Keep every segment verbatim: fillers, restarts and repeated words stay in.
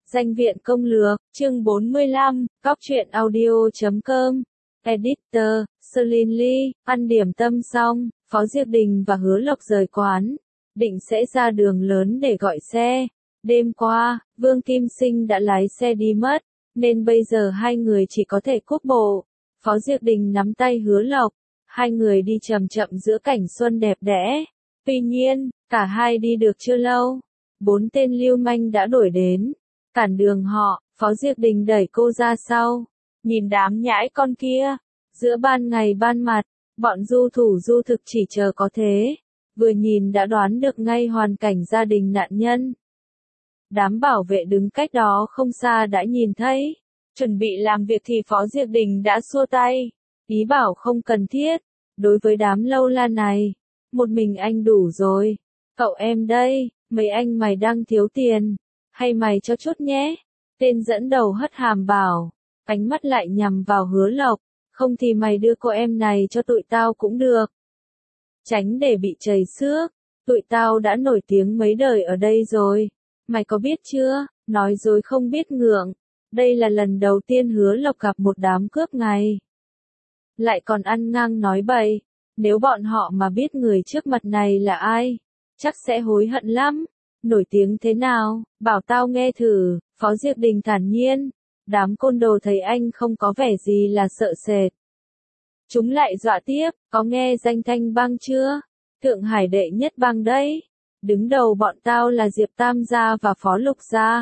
Danh viện công lược, chương bốn mươi lăm, Cóc truyện audio chấm com, Editor, Selin Lee, ăn điểm tâm xong, Phó Diệp Đình và Hứa Lộc rời quán, định sẽ ra đường lớn để gọi xe. Đêm qua, Vương Kim Sinh đã lái xe đi mất, nên bây giờ hai người chỉ có thể cúp bộ. Phó Diệp Đình nắm tay Hứa Lộc, hai người đi chậm chậm giữa cảnh xuân đẹp đẽ. Tuy nhiên, cả hai đi được chưa lâu, bốn tên lưu manh đã đuổi đến, cản đường họ. Phó Diệp Đình đẩy cô ra sau, nhìn đám nhãi con kia, giữa ban ngày ban mặt, bọn du thủ du thực chỉ chờ có thế, vừa nhìn đã đoán được ngay hoàn cảnh gia đình nạn nhân. Đám bảo vệ đứng cách đó không xa đã nhìn thấy, chuẩn bị làm việc thì Phó Diệp Đình đã xua tay, ý bảo không cần thiết, đối với đám lâu la này, một mình anh đủ rồi, cậu em đây, mấy anh mày đang thiếu tiền, hay mày cho chút nhé. Tên dẫn đầu hất hàm bảo, ánh mắt lại nhằm vào Hứa Lộc, không thì mày đưa cô em này cho tụi tao cũng được. Tránh để bị chầy xước, tụi tao đã nổi tiếng mấy đời ở đây rồi, mày có biết chưa, nói dối không biết ngượng, đây là lần đầu tiên Hứa Lộc gặp một đám cướp ngày. Lại còn ăn ngang nói bậy, nếu bọn họ mà biết người trước mặt này là ai, chắc sẽ hối hận lắm. Nổi tiếng thế nào, bảo tao nghe thử. Phó Diệp Đình thản nhiên, đám côn đồ thấy anh không có vẻ gì là sợ sệt. Chúng lại dọa tiếp, có nghe danh Thanh Bang chưa? Thượng Hải đệ nhất bang đấy. Đứng đầu bọn tao là Diệp Tam gia và Phó Lục gia.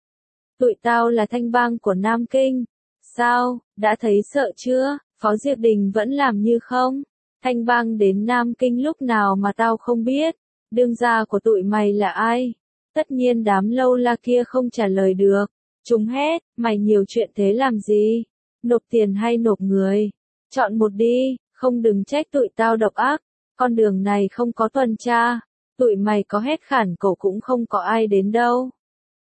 Tụi tao là Thanh Bang của Nam Kinh. Sao, đã thấy sợ chưa? Phó Diệp Đình vẫn làm như không. Thanh Bang đến Nam Kinh lúc nào mà tao không biết. Đương gia của tụi mày là ai? Tất nhiên đám lâu la kia không trả lời được. Chúng hét, mày nhiều chuyện thế làm gì? Nộp tiền hay nộp người? Chọn một đi, không đừng trách tụi tao độc ác. Con đường này không có tuần tra. Tụi mày có hét khản cổ cũng không có ai đến đâu.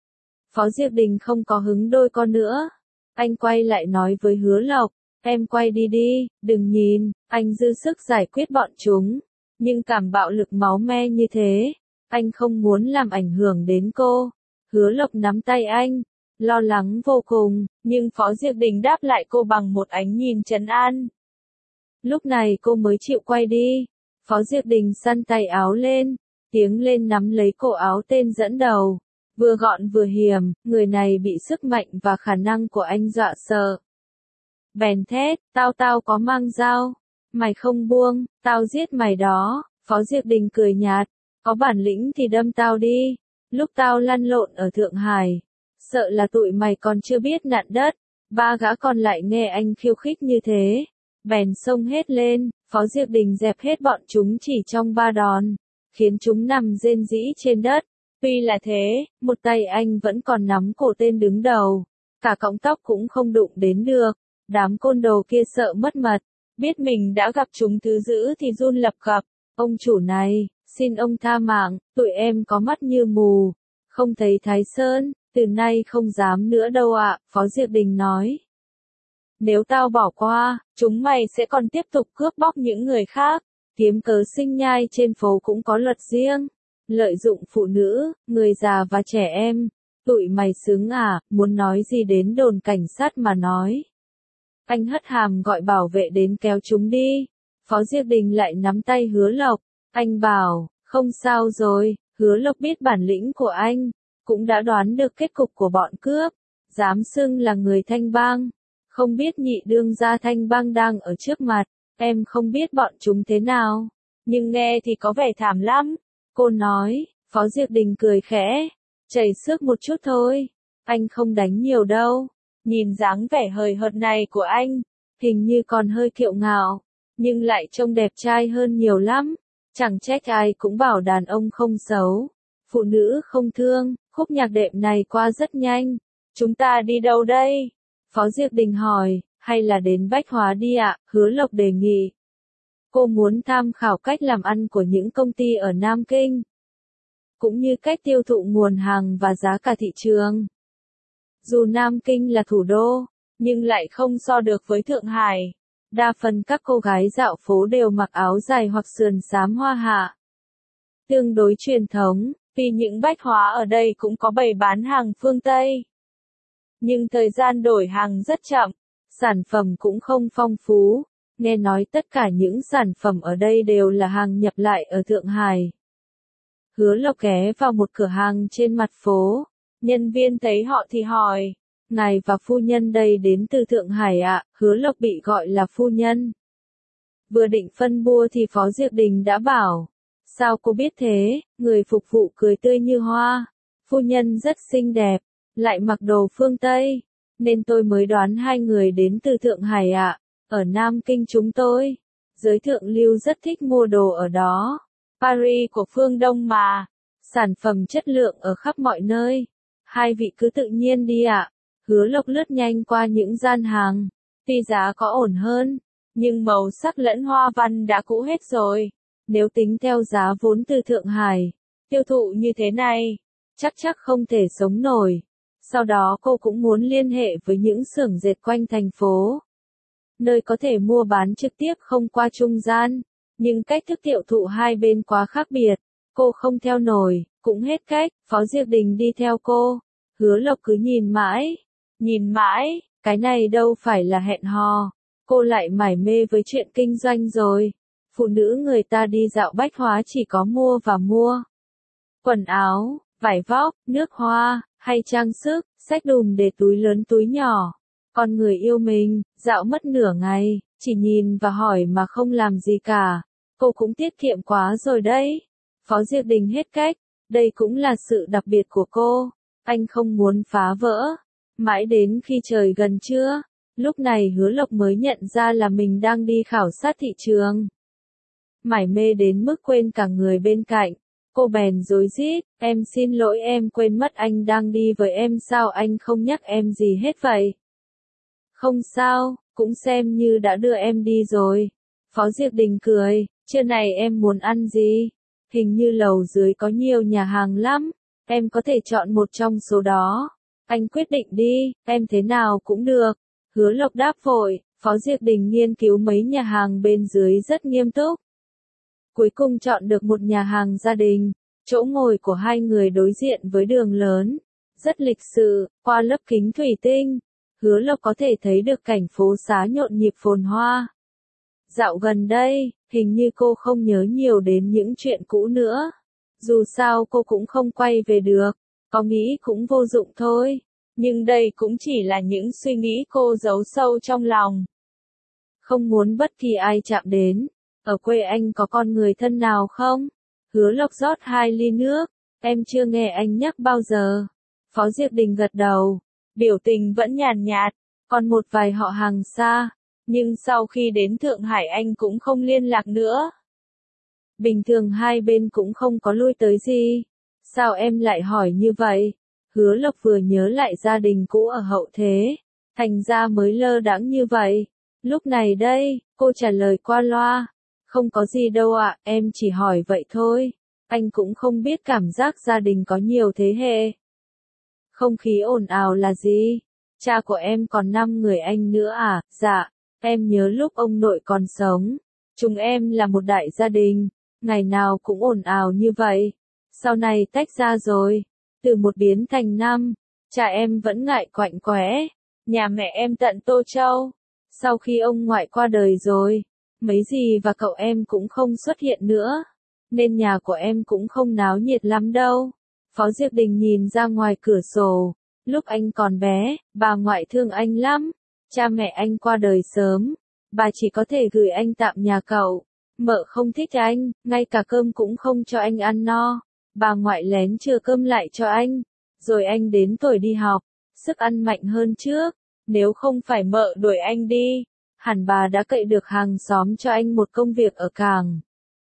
Phó Diệp Đình không có hứng đôi con nữa. Anh quay lại nói với Hứa Lộc, em quay đi đi, đừng nhìn, anh dư sức giải quyết bọn chúng. Nhưng cảm bạo lực máu me như thế, anh không muốn làm ảnh hưởng đến cô. Hứa Lộc nắm tay anh, lo lắng vô cùng, nhưng Phó Diệp Đình đáp lại cô bằng một ánh nhìn trấn an. Lúc này cô mới chịu quay đi. Phó Diệp Đình xăn tay áo lên, tiến lên nắm lấy cổ áo tên dẫn đầu, vừa gọn vừa hiểm, người này bị sức mạnh và khả năng của anh dọa sợ. Bèn thét, tao tao có mang dao. Mày không buông, tao giết mày đó. Phó Diệp Đình cười nhạt, có bản lĩnh thì đâm tao đi. Lúc tao lăn lộn ở Thượng Hải, sợ là tụi mày còn chưa biết nặn đất. Ba gã còn lại nghe anh khiêu khích như thế, bèn xông hết lên. Phó Diệp Đình dẹp hết bọn chúng chỉ trong ba đòn, khiến chúng nằm rên rỉ trên đất. Tuy là thế, một tay anh vẫn còn nắm cổ tên đứng đầu, cả cọng tóc cũng không đụng đến được. Đám côn đồ kia sợ mất mật, biết mình đã gặp chúng thứ dữ thì run lập cập. Ông chủ này, xin ông tha mạng, tụi em có mắt như mù, không thấy Thái Sơn, từ nay không dám nữa đâu ạ. Phó Diệp Đình nói, nếu tao bỏ qua, chúng mày sẽ còn tiếp tục cướp bóc những người khác. Kiếm cớ sinh nhai trên phố cũng có luật riêng, lợi dụng phụ nữ, người già và trẻ em. Tụi mày xứng à, muốn nói gì đến đồn cảnh sát mà nói. Anh hất hàm gọi bảo vệ đến kéo chúng đi. Phó Diệp Đình lại nắm tay Hứa Lộc, anh bảo, không sao rồi. Hứa Lộc biết bản lĩnh của anh, cũng đã đoán được kết cục của bọn cướp, dám xưng là người Thanh Bang. Không biết nhị đương gia Thanh Bang đang ở trước mặt, em không biết bọn chúng thế nào, nhưng nghe thì có vẻ thảm lắm. Cô nói. Phó Diệp Đình cười khẽ, chảy xước một chút thôi, anh không đánh nhiều đâu. Nhìn dáng vẻ hời hợt này của anh, hình như còn hơi kiêu ngạo, nhưng lại trông đẹp trai hơn nhiều lắm. Chẳng trách ai cũng bảo đàn ông không xấu, phụ nữ không thương. Khúc nhạc đệm này qua rất nhanh. Chúng ta đi đâu đây? Phó Diệp Đình hỏi, hay là đến Bách Hóa đi ạ? Hứa Lộc đề nghị. Cô muốn tham khảo cách làm ăn của những công ty ở Nam Kinh, cũng như cách tiêu thụ nguồn hàng và giá cả thị trường. Dù Nam Kinh là thủ đô, nhưng lại không so được với Thượng Hải. Đa phần các cô gái dạo phố đều mặc áo dài hoặc sườn xám hoa hạ, tương đối truyền thống. Vì những bách hóa ở đây cũng có bày bán hàng phương Tây, Nhưng thời gian đổi hàng rất chậm, sản phẩm cũng không phong phú. Nghe nói tất cả những sản phẩm ở đây đều là hàng nhập lại ở Thượng Hải. Hứa Lộc ghé vào một cửa hàng trên mặt phố. Nhân viên thấy họ thì hỏi, ngài và phu nhân đây đến từ Thượng Hải ạ? Hứa Lộc bị gọi là phu nhân. Vừa định phân bua thì Phó Diệp Đình đã bảo, sao cô biết thế? Người phục vụ cười tươi như hoa. Phu nhân rất xinh đẹp, lại mặc đồ phương Tây, nên tôi mới đoán hai người đến từ Thượng Hải ạ. Ở Nam Kinh chúng tôi, giới thượng lưu rất thích mua đồ ở đó. Paris của phương Đông mà, sản phẩm chất lượng ở khắp mọi nơi. Hai vị cứ tự nhiên đi ạ. Hứa Lộc lướt nhanh qua những gian hàng, tuy giá có ổn hơn, nhưng màu sắc lẫn hoa văn đã cũ hết rồi. Nếu tính theo giá vốn từ Thượng Hải, tiêu thụ như thế này, chắc chắc không thể sống nổi. Sau đó cô cũng muốn liên hệ với những xưởng dệt quanh thành phố, nơi có thể mua bán trực tiếp không qua trung gian, nhưng cách thức tiêu thụ hai bên quá khác biệt. Cô không theo nổi, cũng hết cách. Phó Diệp Đình đi theo cô. Hứa Lộc cứ nhìn mãi, nhìn mãi, cái này đâu phải là hẹn hò. Cô lại mải mê với chuyện kinh doanh rồi. Phụ nữ người ta đi dạo bách hóa chỉ có mua và mua quần áo, vải vóc, nước hoa, hay trang sức, xách đùm để túi lớn túi nhỏ. Còn người yêu mình, dạo mất nửa ngày, chỉ nhìn và hỏi mà không làm gì cả. Cô cũng tiết kiệm quá rồi đấy. Phó Diệp Đình hết cách, đây cũng là sự đặc biệt của cô. Anh không muốn phá vỡ. Mãi đến khi trời gần trưa, lúc này Hứa Lộc mới nhận ra là mình đang đi khảo sát thị trường. Mải mê đến mức quên cả người bên cạnh. Cô bèn rối rít, em xin lỗi, em quên mất anh đang đi với em, sao anh không nhắc em gì hết vậy? Không sao, cũng xem như đã đưa em đi rồi. Phó Diệp Đình cười, trưa này em muốn ăn gì? Hình như lầu dưới có nhiều nhà hàng lắm, em có thể chọn một trong số đó. Anh quyết định đi, em thế nào cũng được. Hứa Lộc đáp vội. Phó Diệp Đình nghiên cứu mấy nhà hàng bên dưới rất nghiêm túc. Cuối cùng chọn được một nhà hàng gia đình. Chỗ ngồi của hai người đối diện với đường lớn, rất lịch sự, qua lớp kính thủy tinh. Hứa Lộc có thể thấy được cảnh phố xá nhộn nhịp phồn hoa. Dạo gần đây, hình như cô không nhớ nhiều đến những chuyện cũ nữa. Dù sao cô cũng không quay về được, có nghĩ cũng vô dụng thôi. Nhưng đây cũng chỉ là những suy nghĩ cô giấu sâu trong lòng. Không muốn bất kỳ ai chạm đến. Ở quê anh có con người thân nào không? Hứa Lộc rót hai ly nước. Em chưa nghe anh nhắc bao giờ. Phó Diệp Đình gật đầu. Biểu tình vẫn nhàn nhạt. Còn một vài họ hàng xa. Nhưng sau khi đến Thượng Hải anh cũng không liên lạc nữa. Bình thường hai bên cũng không có lui tới gì. Sao em lại hỏi như vậy? Hứa Lộc vừa nhớ lại gia đình cũ ở hậu thế. Thành ra mới lơ đãng như vậy. Lúc này đây, cô trả lời qua loa. Không có gì đâu ạ, em chỉ hỏi vậy thôi. Anh cũng không biết cảm giác gia đình có nhiều thế hệ. Không khí ồn ào là gì? Cha của em còn năm người anh nữa à? Dạ, em nhớ lúc ông nội còn sống. Chúng em là một đại gia đình. Ngày nào cũng ồn ào như vậy. Sau này tách ra rồi. Từ một biến thành năm. Cha em vẫn ngại quạnh quẽ. Nhà mẹ em tận Tô Châu. Sau khi ông ngoại qua đời rồi, mấy dì và cậu em cũng không xuất hiện nữa. Nên nhà của em cũng không náo nhiệt lắm đâu. Phó Diệp Đình nhìn ra ngoài cửa sổ. Lúc anh còn bé, bà ngoại thương anh lắm. Cha mẹ anh qua đời sớm. Bà chỉ có thể gửi anh tạm nhà cậu. Mợ không thích anh, ngay cả cơm cũng không cho anh ăn no. Bà ngoại lén chừa cơm lại cho anh. Rồi anh đến tuổi đi học, sức ăn mạnh hơn trước. Nếu không phải mợ đuổi anh đi, hẳn bà đã cậy được hàng xóm cho anh một công việc ở cảng.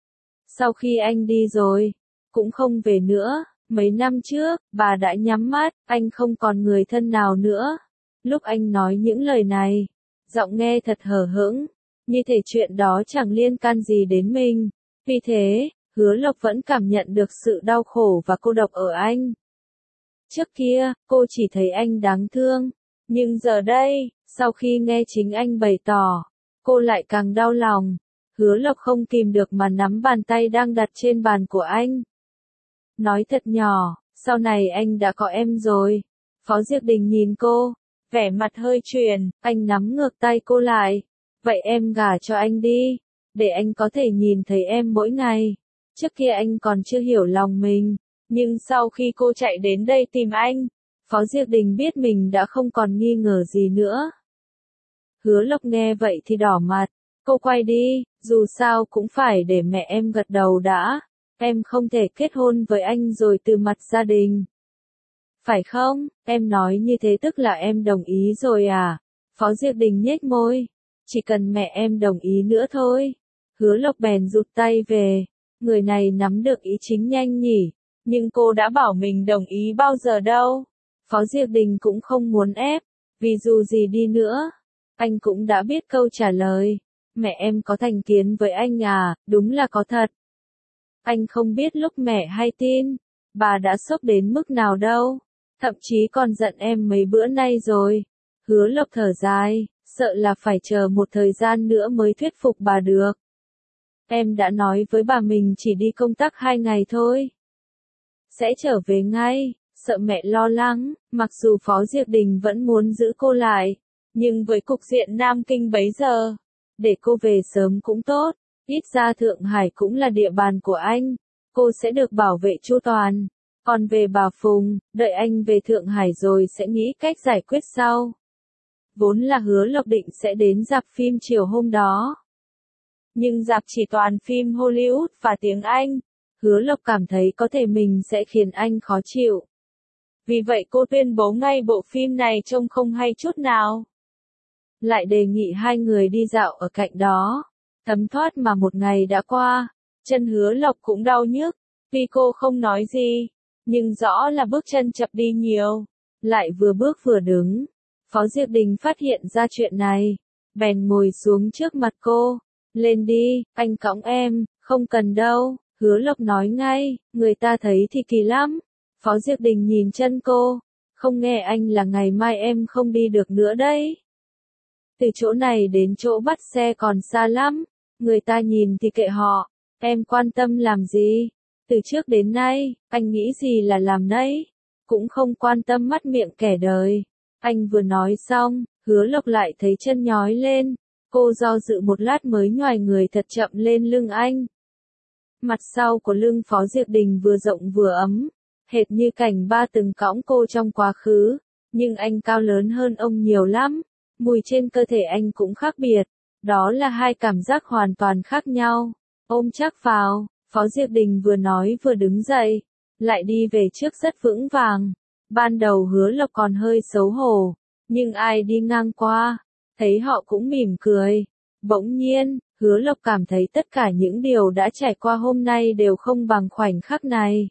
Sau khi anh đi rồi, cũng không về nữa. Mấy năm trước, bà đã nhắm mắt, anh không còn người thân nào nữa. Lúc anh nói những lời này, giọng nghe thật hờ hững, như thể chuyện đó chẳng liên can gì đến mình. Vì thế, Hứa Lộc vẫn cảm nhận được sự đau khổ và cô độc ở anh. Trước kia, cô chỉ thấy anh đáng thương. Nhưng giờ đây, sau khi nghe chính anh bày tỏ, cô lại càng đau lòng. Hứa Lộc không kìm được mà nắm bàn tay đang đặt trên bàn của anh. Nói thật nhỏ, sau này anh đã có em rồi. Phó Diệp Đình nhìn cô, Vẻ mặt hơi chuyển, anh nắm ngược tay cô lại. Vậy em gả cho anh đi, để anh có thể nhìn thấy em mỗi ngày. Trước kia anh còn chưa hiểu lòng mình, nhưng sau khi cô chạy đến đây tìm anh, Phó Diệp Đình biết mình đã không còn nghi ngờ gì nữa. Hứa Lộc nghe vậy thì đỏ mặt, cô quay đi, dù sao cũng phải để mẹ em gật đầu đã, em không thể kết hôn với anh rồi từ mặt gia đình. Phải không, em nói như thế tức là em đồng ý rồi à? Phó Diệp Đình nhếch môi, chỉ cần mẹ em đồng ý nữa thôi. Hứa Lộc bèn rụt tay về, người này nắm được ý chính nhanh nhỉ, nhưng cô đã bảo mình đồng ý bao giờ đâu. Phó Diệp Đình cũng không muốn ép, vì dù gì đi nữa, anh cũng đã biết câu trả lời. Mẹ em có thành kiến với anh à, đúng là có thật. Anh không biết lúc mẹ hay tin, bà đã sốc đến mức nào đâu, thậm chí còn giận em mấy bữa nay rồi. Hứa Lộc thở dài, sợ là phải chờ một thời gian nữa mới thuyết phục bà được. Em đã nói với bà mình chỉ đi công tác hai ngày thôi. Sẽ trở về ngay, sợ mẹ lo lắng, mặc dù Phó Diệp Đình vẫn muốn giữ cô lại, nhưng với cục diện Nam Kinh bấy giờ, để cô về sớm cũng tốt, ít ra Thượng Hải cũng là địa bàn của anh, cô sẽ được bảo vệ chu toàn. Còn về bà Phùng, đợi anh về Thượng Hải rồi sẽ nghĩ cách giải quyết sau. Vốn là Hứa Lộc định sẽ đến rạp phim chiều hôm đó. Nhưng rạp chỉ toàn phim Hollywood và tiếng Anh, Hứa Lộc cảm thấy có thể mình sẽ khiến anh khó chịu. Vì vậy cô tuyên bố ngay bộ phim này trông không hay chút nào. Lại đề nghị hai người đi dạo ở cạnh đó. Thấm thoát mà một ngày đã qua, chân Hứa Lộc cũng đau nhức, tuy cô không nói gì, nhưng rõ là bước chân chậm đi nhiều. Lại vừa bước vừa đứng, Phó Diệp Đình phát hiện ra chuyện này, bèn ngồi xuống trước mặt cô. Lên đi, anh cõng em, không cần đâu. Hứa Lộc nói ngay, người ta thấy thì kỳ lắm. Phó Diệp Đình nhìn chân cô, không nghe anh là ngày mai em không đi được nữa đấy. Từ chỗ này đến chỗ bắt xe còn xa lắm, người ta nhìn thì kệ họ, em quan tâm làm gì? Từ trước đến nay, anh nghĩ gì là làm nấy, cũng không quan tâm mắt miệng kẻ đời. Anh vừa nói xong, Hứa Lộc lại thấy chân nhói lên, cô do dự một lát mới nhoài người thật chậm lên lưng anh. Mặt sau của lưng Phó Diệp Đình vừa rộng vừa ấm, hệt như cảnh ba từng cõng cô trong quá khứ, nhưng anh cao lớn hơn ông nhiều lắm, mùi trên cơ thể anh cũng khác biệt, đó là hai cảm giác hoàn toàn khác nhau. Ôm chắc vào, Phó Diệp Đình vừa nói vừa đứng dậy, lại đi về trước rất vững vàng. Ban đầu Hứa Lộc còn hơi xấu hổ, nhưng ai đi ngang qua, thấy họ cũng mỉm cười. Bỗng nhiên, Hứa Lộc cảm thấy tất cả những điều đã trải qua hôm nay đều không bằng khoảnh khắc này.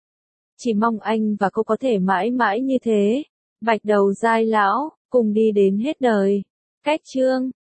Chỉ mong anh và cô có thể mãi mãi như thế, bạch đầu dai lão, cùng đi đến hết đời. Cách chương